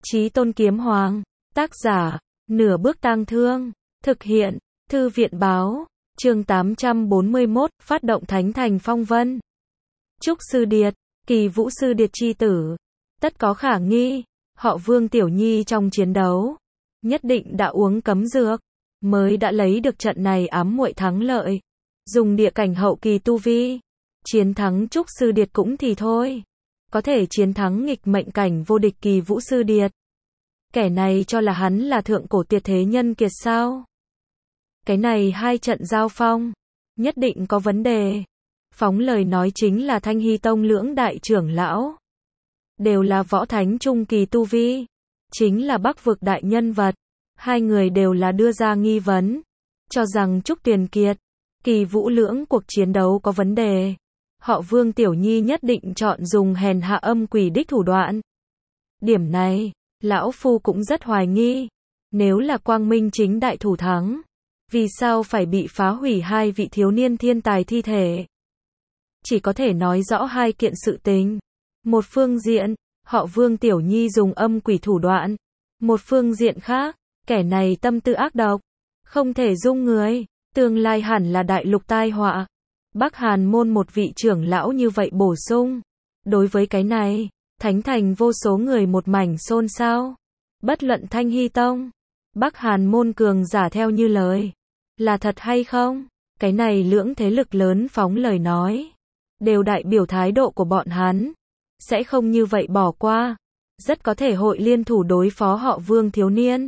Chí Tôn Kiếm Hoàng, tác giả, Nửa Bước Tang Thương, thực hiện, Thư viện Báo, chương 841, phát động Thánh Thành Phong Vân. Trúc Sư Điệt, Kỳ Vũ Sư Điệt chi tử, tất có khả nghi, họ Vương Tiểu Nhi trong chiến đấu, nhất định đã uống cấm dược, mới đã lấy được trận này ám muội thắng lợi, dùng địa cảnh hậu kỳ tu vi, chiến thắng Trúc Sư Điệt cũng thì thôi, có thể chiến thắng nghịch mệnh cảnh vô địch Kỳ Vũ Sư Điệt. Kẻ này cho là hắn là thượng cổ tuyệt thế nhân kiệt sao? Cái này hai trận giao phong, nhất định có vấn đề. Phóng lời nói chính là Thanh Hy Tông lưỡng đại trưởng lão. Đều là võ thánh trung kỳ tu vi. Chính là Bắc vực đại nhân vật. Hai người đều là đưa ra nghi vấn. Cho rằng Trúc Tuyền Kiệt, Kỳ Vũ lưỡng cuộc chiến đấu có vấn đề. Họ Vương Tiểu Nhi nhất định chọn dùng hèn hạ âm quỷ đích thủ đoạn. Điểm này, lão phu cũng rất hoài nghi. Nếu là quang minh chính đại thủ thắng, vì sao phải bị phá hủy hai vị thiếu niên thiên tài thi thể? Chỉ có thể nói rõ hai kiện sự tình. Một phương diện, họ Vương Tiểu Nhi dùng âm quỷ thủ đoạn. Một phương diện khác, kẻ này tâm tư ác độc, không thể dung người, tương lai hẳn là đại lục tai họa. Bắc Hàn môn một vị trưởng lão như vậy bổ sung. Đối với cái này, Thánh Thành vô số người một mảnh xôn xao. Bất luận Thanh Hy Tông, Bắc Hàn môn cường giả theo như lời, là thật hay không? Cái này lưỡng thế lực lớn phóng lời nói, đều đại biểu thái độ của bọn hắn, sẽ không như vậy bỏ qua, rất có thể hội liên thủ đối phó họ Vương thiếu niên.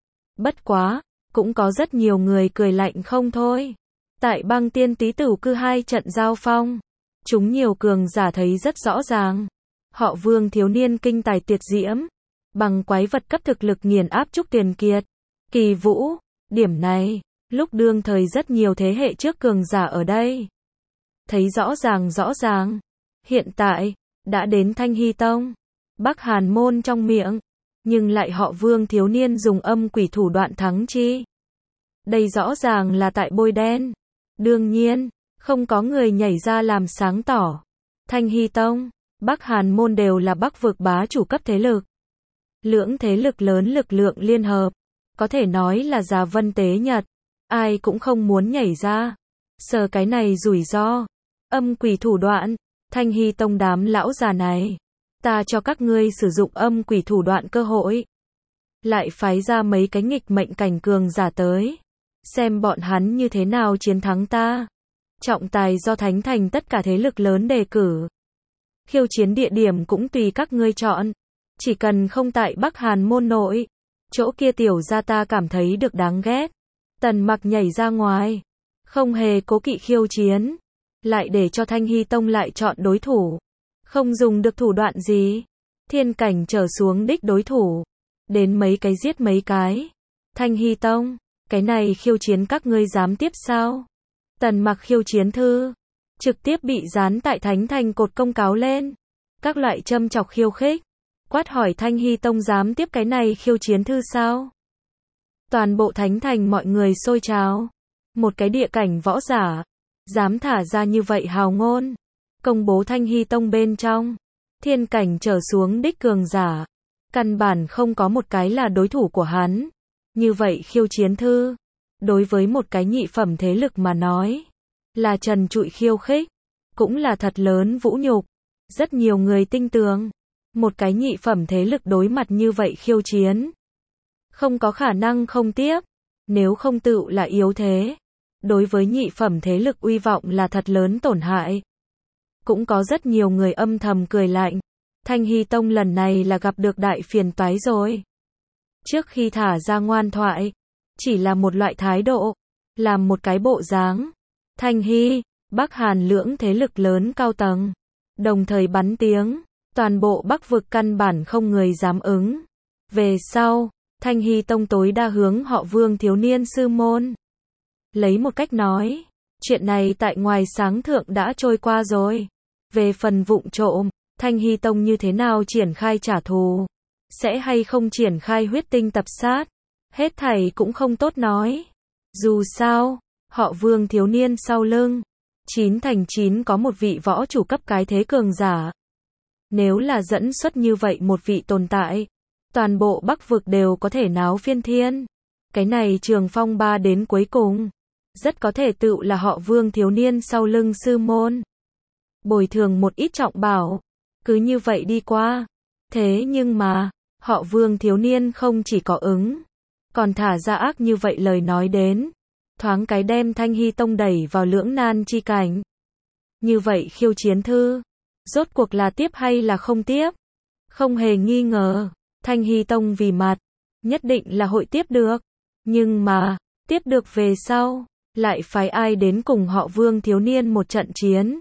Bất quá, cũng có rất nhiều người cười lạnh không thôi. Tại Băng Tiên Tý Tửu Cư hai trận giao phong, chúng nhiều cường giả thấy rất rõ ràng. Họ Vương thiếu niên kinh tài tuyệt diễm, bằng quái vật cấp thực lực nghiền áp Trúc Tuyền Kiệt, Kỳ Vũ. Điểm này, lúc đương thời rất nhiều thế hệ trước cường giả ở đây thấy rõ ràng. Hiện tại, đã đến Thanh Hy Tông, Bắc Hàn môn trong miệng, nhưng lại họ Vương thiếu niên dùng âm quỷ thủ đoạn thắng chi. Đây rõ ràng là tại bôi đen. Đương nhiên, không có người nhảy ra làm sáng tỏ. Thanh Hy Tông, Bắc Hàn môn đều là Bắc vực bá chủ cấp thế lực. Lưỡng thế lực lớn lực lượng liên hợp, có thể nói là Già Vân Tế Nhật, ai cũng không muốn nhảy ra. Sờ cái này rủi ro, âm quỷ thủ đoạn, Thanh Hy Tông đám lão già này, ta cho các ngươi sử dụng âm quỷ thủ đoạn cơ hội. Lại phái ra mấy cái nghịch mệnh cảnh cường giả tới, xem bọn hắn như thế nào chiến thắng ta. Trọng tài do Thánh Thành tất cả thế lực lớn đề cử. Khiêu chiến địa điểm cũng tùy các ngươi chọn. Chỉ cần không tại Bắc Hàn môn nội, chỗ kia tiểu gia ta cảm thấy được đáng ghét. Tần Mặc nhảy ra ngoài, không hề cố kỵ khiêu chiến, lại để cho Thanh Hy Tông lại chọn đối thủ. Không dùng được thủ đoạn gì, thiên cảnh trở xuống đích đối thủ, đến mấy cái giết mấy cái. Thanh Hy Tông, cái này khiêu chiến các ngươi dám tiếp sao? Tần Mặc khiêu chiến thư, trực tiếp bị dán tại Thánh Thành cột công cáo lên. Các loại châm chọc khiêu khích, quát hỏi Thanh Hy Tông dám tiếp cái này khiêu chiến thư sao? Toàn bộ Thánh Thành mọi người xôi trào. Một cái địa cảnh võ giả, dám thả ra như vậy hào ngôn, công bố Thanh Hy Tông bên trong, thiên cảnh trở xuống đích cường giả, căn bản không có một cái là đối thủ của hắn. Như vậy khiêu chiến thư, đối với một cái nhị phẩm thế lực mà nói, là trần trụi khiêu khích, cũng là thật lớn vũ nhục. Rất nhiều người tin tưởng, một cái nhị phẩm thế lực đối mặt như vậy khiêu chiến, không có khả năng không tiếp, nếu không tựu là yếu thế. Đối với nhị phẩm thế lực uy vọng là thật lớn tổn hại. Cũng có rất nhiều người âm thầm cười lạnh. Thanh Hy Tông lần này là gặp được đại phiền toái rồi. Trước khi thả ra ngoan thoại, chỉ là một loại thái độ, làm một cái bộ dáng. Thanh Hy, Bắc Hàn lưỡng thế lực lớn cao tầng, đồng thời bắn tiếng, toàn bộ Bắc vực căn bản không người dám ứng. Về sau, Thanh Hy Tông tối đa hướng họ Vương thiếu niên sư môn. Lấy một cách nói, chuyện này tại ngoài sáng thượng đã trôi qua rồi. Về phần vụng trộm, Thanh Hy Tông như thế nào triển khai trả thù, sẽ hay không triển khai huyết tinh tập sát, hết thảy cũng không tốt nói. Dù sao, họ Vương thiếu niên sau lưng, 9 thành 9 có một vị võ chủ cấp cái thế cường giả. Nếu là dẫn xuất như vậy một vị tồn tại, toàn bộ Bắc vực đều có thể náo phiên thiên. Cái này trường phong ba đến cuối cùng, rất có thể tựu là họ Vương thiếu niên sau lưng sư môn. Bồi thường một ít trọng bảo, cứ như vậy đi qua. Thế nhưng mà, họ Vương thiếu niên không chỉ có ứng, còn thả ra ác như vậy lời nói đến, thoáng cái đem Thanh Hy Tông đẩy vào lưỡng nan chi cảnh. Như vậy khiêu chiến thư, rốt cuộc là tiếp hay là không tiếp? Không hề nghi ngờ, Thanh Hy Tông vì mặt, nhất định là hội tiếp được. Nhưng mà, tiếp được về sau, lại phái ai đến cùng họ Vương thiếu niên một trận chiến?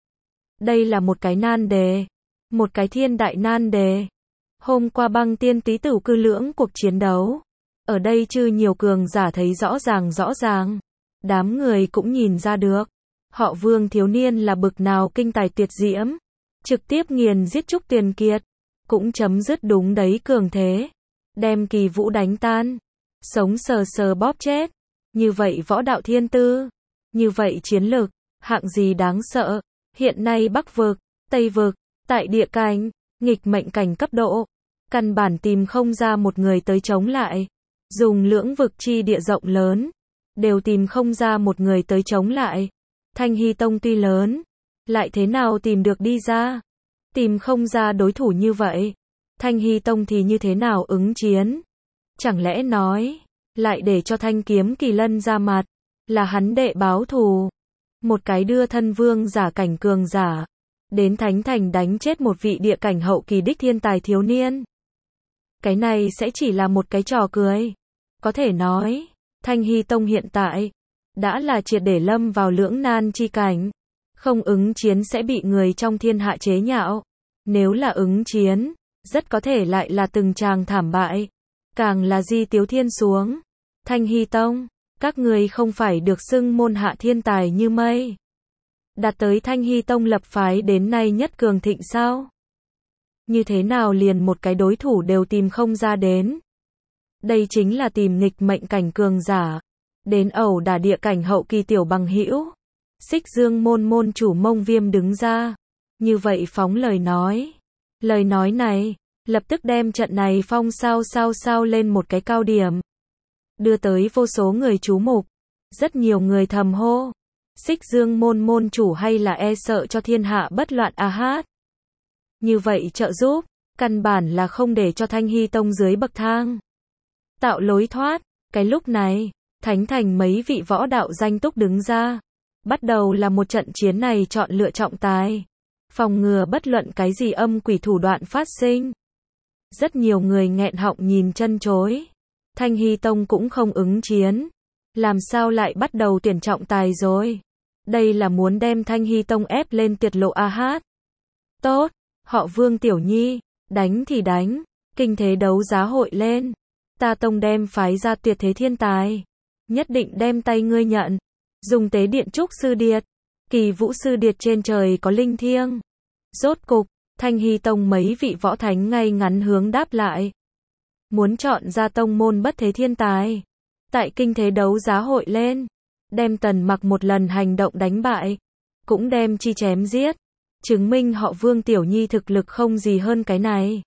Đây là một cái nan đề, một cái thiên đại nan đề. Hôm qua Băng Tiên Tý Tửu cư lưỡng cuộc chiến đấu, ở đây chư nhiều cường giả thấy rõ ràng. Đám người cũng nhìn ra được, họ Vương thiếu niên là bực nào kinh tài tuyệt diễm, trực tiếp nghiền giết Trúc Tiền Kiệt, cũng chấm dứt đúng đấy cường thế, đem Kỳ Vũ đánh tan, sống sờ sờ bóp chết. Như vậy võ đạo thiên tư, như vậy chiến lực, hạng gì đáng sợ. Hiện nay Bắc vực, Tây vực, tại địa cảnh, nghịch mệnh cảnh cấp độ, căn bản tìm không ra một người tới chống lại. Dùng lưỡng vực chi địa rộng lớn, đều tìm không ra một người tới chống lại. Thanh Hy Tông tuy lớn, lại thế nào tìm được đi ra? Tìm không ra đối thủ như vậy. Thanh Hy Tông thì như thế nào ứng chiến? Chẳng lẽ nói, lại để cho Thanh Kiếm Kỳ Lân ra mặt, là hắn đệ báo thù. Một cái đưa thân vương giả cảnh cường giả, đến Thánh Thành đánh chết một vị địa cảnh hậu kỳ đích thiên tài thiếu niên. Cái này sẽ chỉ là một cái trò cười. Có thể nói, Thanh Hy Tông hiện tại, đã là triệt để lâm vào lưỡng nan chi cảnh. Không ứng chiến sẽ bị người trong thiên hạ chế nhạo. Nếu là ứng chiến, rất có thể lại là từng tràng thảm bại. Càng là di tiếu thiên xuống. Thanh Hy Tông, các người không phải được xưng môn hạ thiên tài như mây. Đạt tới Thanh Hy Tông lập phái đến nay nhất cường thịnh sao? Như thế nào liền một cái đối thủ đều tìm không ra đến? Đây chính là tìm nghịch mệnh cảnh cường giả. Đến ẩu đả địa cảnh hậu kỳ tiểu bằng hữu. Xích Dương môn môn chủ Mông Viêm đứng ra. Như vậy phóng lời nói. Lời nói này, lập tức đem trận này phong sao lên một cái cao điểm. Đưa tới vô số người chú mục. Rất nhiều người thầm hô. Xích Dương môn môn chủ hay là e sợ cho thiên hạ bất loạn a hát. Như vậy trợ giúp, căn bản là không để cho Thanh Hy Tông dưới bậc thang. Tạo lối thoát, cái lúc này, Thánh Thành mấy vị võ đạo danh túc đứng ra. Bắt đầu là một trận chiến này chọn lựa trọng tài. Phòng ngừa bất luận cái gì âm quỷ thủ đoạn phát sinh. Rất nhiều người nghẹn họng nhìn chân chối. Thanh Hy Tông cũng không ứng chiến. Làm sao lại bắt đầu tuyển trọng tài rồi? Đây là muốn đem Thanh Hy Tông ép lên tuyệt lộ a hát. Tốt, họ Vương Tiểu Nhi, đánh thì đánh, kinh thế đấu giá hội lên. Ta tông đem phái ra tuyệt thế thiên tài. Nhất định đem tay ngươi nhận. Dùng tế điện trúc sư điệt. Kỳ Vũ sư điệt trên trời có linh thiêng. Rốt cục, Thanh Hy Tông mấy vị võ thánh ngay ngắn hướng đáp lại. Muốn chọn ra tông môn bất thế thiên tài. Tại kinh thế đấu giá hội lên. Đem Tần Mặc một lần hành động đánh bại. Cũng đem chi chém giết. Chứng minh họ Vương Tiểu Nhi thực lực không gì hơn cái này.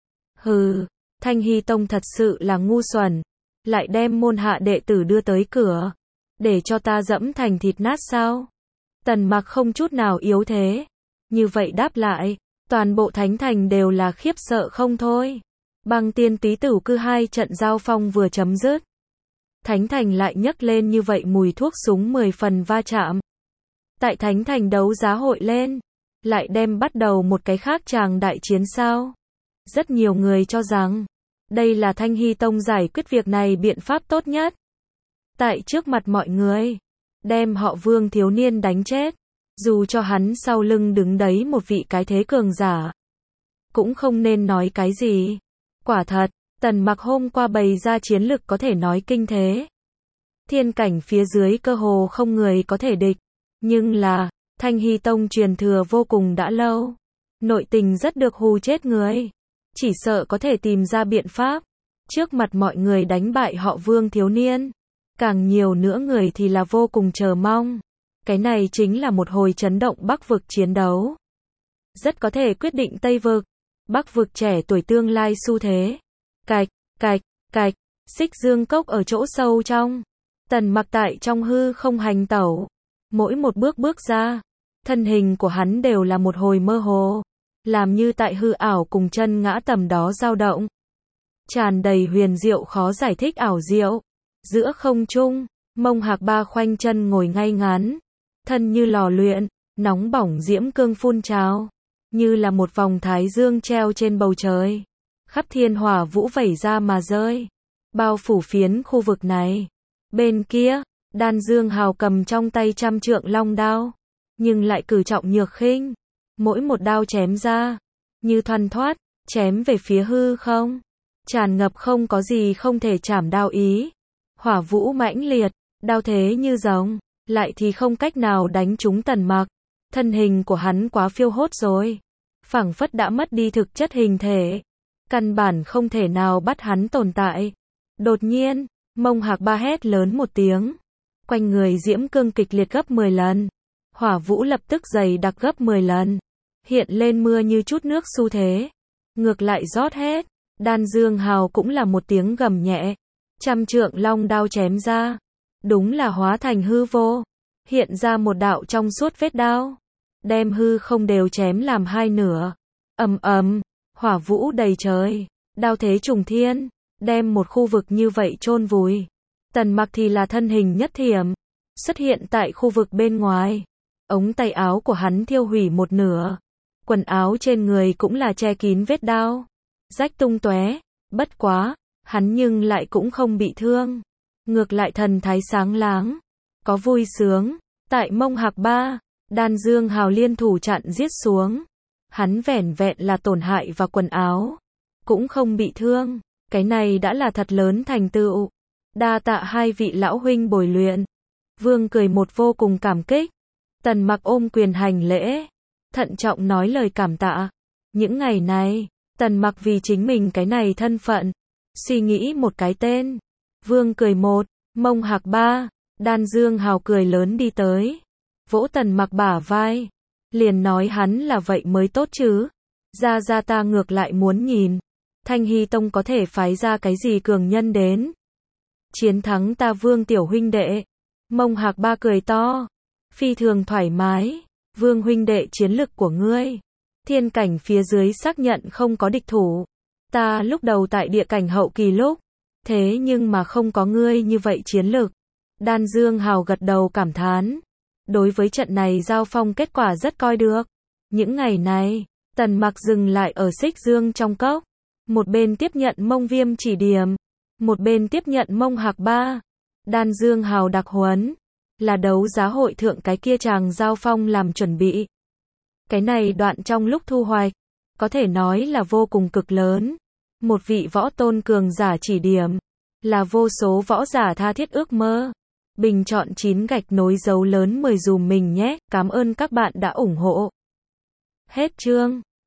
Hừ, Thanh Hy Tông thật sự là ngu xuẩn. Lại đem môn hạ đệ tử đưa tới cửa. Để cho ta dẫm thành thịt nát sao? Tần Mặc không chút nào yếu thế. Như vậy đáp lại, toàn bộ Thánh Thành đều là khiếp sợ không thôi. Băng Tiên Tý Tửu cư hai trận giao phong vừa chấm dứt. Thánh Thành lại nhấc lên như vậy mùi thuốc súng 10 phần va chạm. Tại Thánh Thành đấu giá hội lên, lại đem bắt đầu một cái khác tràng đại chiến sao. Rất nhiều người cho rằng, đây là Thanh Hy Tông giải quyết việc này biện pháp tốt nhất. Tại trước mặt mọi người, đem họ Vương thiếu niên đánh chết. Dù cho hắn sau lưng đứng đấy một vị cái thế cường giả, cũng không nên nói cái gì. Quả thật, Tần Mặc hôm qua bày ra chiến lực có thể nói kinh thế. Thiên cảnh phía dưới cơ hồ không người có thể địch. Nhưng là, Thanh Hy Tông truyền thừa vô cùng đã lâu. Nội tình rất được hù chết người. Chỉ sợ có thể tìm ra biện pháp. Trước mặt mọi người đánh bại họ Vương thiếu niên. Càng nhiều nữa người thì là vô cùng chờ mong. Cái này chính là một hồi chấn động Bắc vực chiến đấu. Rất có thể quyết định Tây vực, Bắc vực trẻ tuổi tương lai xu thế. Cạch, cạch, cạch, xích dương cốc ở chỗ sâu trong. Tần Mặc tại trong hư không hành tẩu. Mỗi một bước bước ra, thân hình của hắn đều là một hồi mơ hồ, làm như tại hư ảo cùng chân ngã tầm đó dao động. Tràn đầy huyền diệu khó giải thích ảo diệu. Giữa không trung, Mông Hạc Ba khoanh chân ngồi ngay ngắn, thân như lò luyện, nóng bỏng diễm cương phun trào, như là một vòng thái dương treo trên bầu trời. Khắp thiên hỏa vũ vẩy ra mà rơi, bao phủ phiến khu vực này. Bên kia, Đan Dương Hào cầm trong tay 100 trượng long đao, nhưng lại cử trọng nhược khinh, mỗi một đao chém ra, như thoăn thoắt, chém về phía hư không, tràn ngập không có gì không thể chảm đao ý. Hỏa vũ mãnh liệt, đao thế như rồng, lại thì không cách nào đánh trúng Tần Mặc. Thân hình của hắn quá phiêu hốt rồi, phảng phất đã mất đi thực chất hình thể, căn bản không thể nào bắt hắn tồn tại. Đột nhiên, Mông Hạc Ba hét lớn một tiếng, quanh người diễm cương kịch liệt gấp 10 lần, hỏa vũ lập tức dày đặc gấp 10 lần, hiện lên mưa như chút nước xu thế, ngược lại rót hết. Đan Dương Hào cũng là một tiếng gầm nhẹ, 100 trượng long đao chém ra, đúng là hóa thành hư vô, hiện ra một đạo trong suốt vết đao, đem hư không đều chém làm hai nửa. Ầm ầm, hỏa vũ đầy trời, đao thế trùng thiên, đem một khu vực như vậy chôn vùi. Tần Mặc thì là thân hình nhất thiểm, xuất hiện tại khu vực bên ngoài. Ống tay áo của hắn thiêu hủy một nửa, quần áo trên người cũng là che kín vết đao, rách tung tóe. Bất quá, hắn nhưng lại cũng không bị thương, ngược lại thần thái sáng láng, có vui sướng. Tại Mông Hạc Ba, Đan Dương Hào liên thủ chặn giết xuống, hắn vẻn vẹn là tổn hại và quần áo, cũng không bị thương. Cái này đã là thật lớn thành tựu. Đa tạ hai vị lão huynh bồi luyện. Vương cười một vô cùng cảm kích. Tần Mặc ôm quyền hành lễ, thận trọng nói lời cảm tạ. Những ngày này, Tần Mặc vì chính mình cái này thân phận, suy nghĩ một cái tên. Vương cười một, Mông Hạc Ba, Đan Dương Hào cười lớn đi tới, vỗ Tần Mặc bả vai, liền nói hắn là vậy mới tốt chứ. Ra ta ngược lại muốn nhìn, Thanh Hy Tông có thể phái ra cái gì cường nhân đến chiến thắng ta Vương tiểu huynh đệ. Mông Hạc Ba cười to, phi thường thoải mái. Vương huynh đệ, chiến lực của ngươi, thiên cảnh phía dưới xác nhận không có địch thủ. Ta lúc đầu tại địa cảnh hậu kỳ lúc, thế nhưng mà không có ngươi như vậy chiến lực. Đan Dương Hào gật đầu cảm thán, đối với trận này giao phong kết quả rất coi được. Những ngày này, Tần Mặc dừng lại ở Xích Dương trong cốc, một bên tiếp nhận Mông Viêm chỉ điểm, một bên tiếp nhận Mông Hạc Ba. Đan Dương Hào đặc huấn, là đấu giá hội thượng cái kia chàng giao phong làm chuẩn bị. Cái này đoạn trong lúc thu hoạch, có thể nói là vô cùng cực lớn. Một vị võ tôn cường giả chỉ điểm, là vô số võ giả tha thiết ước mơ. Bình chọn 9 gạch nối dấu lớn 10 dùm mình nhé. Cảm ơn các bạn đã ủng hộ. Hết chương.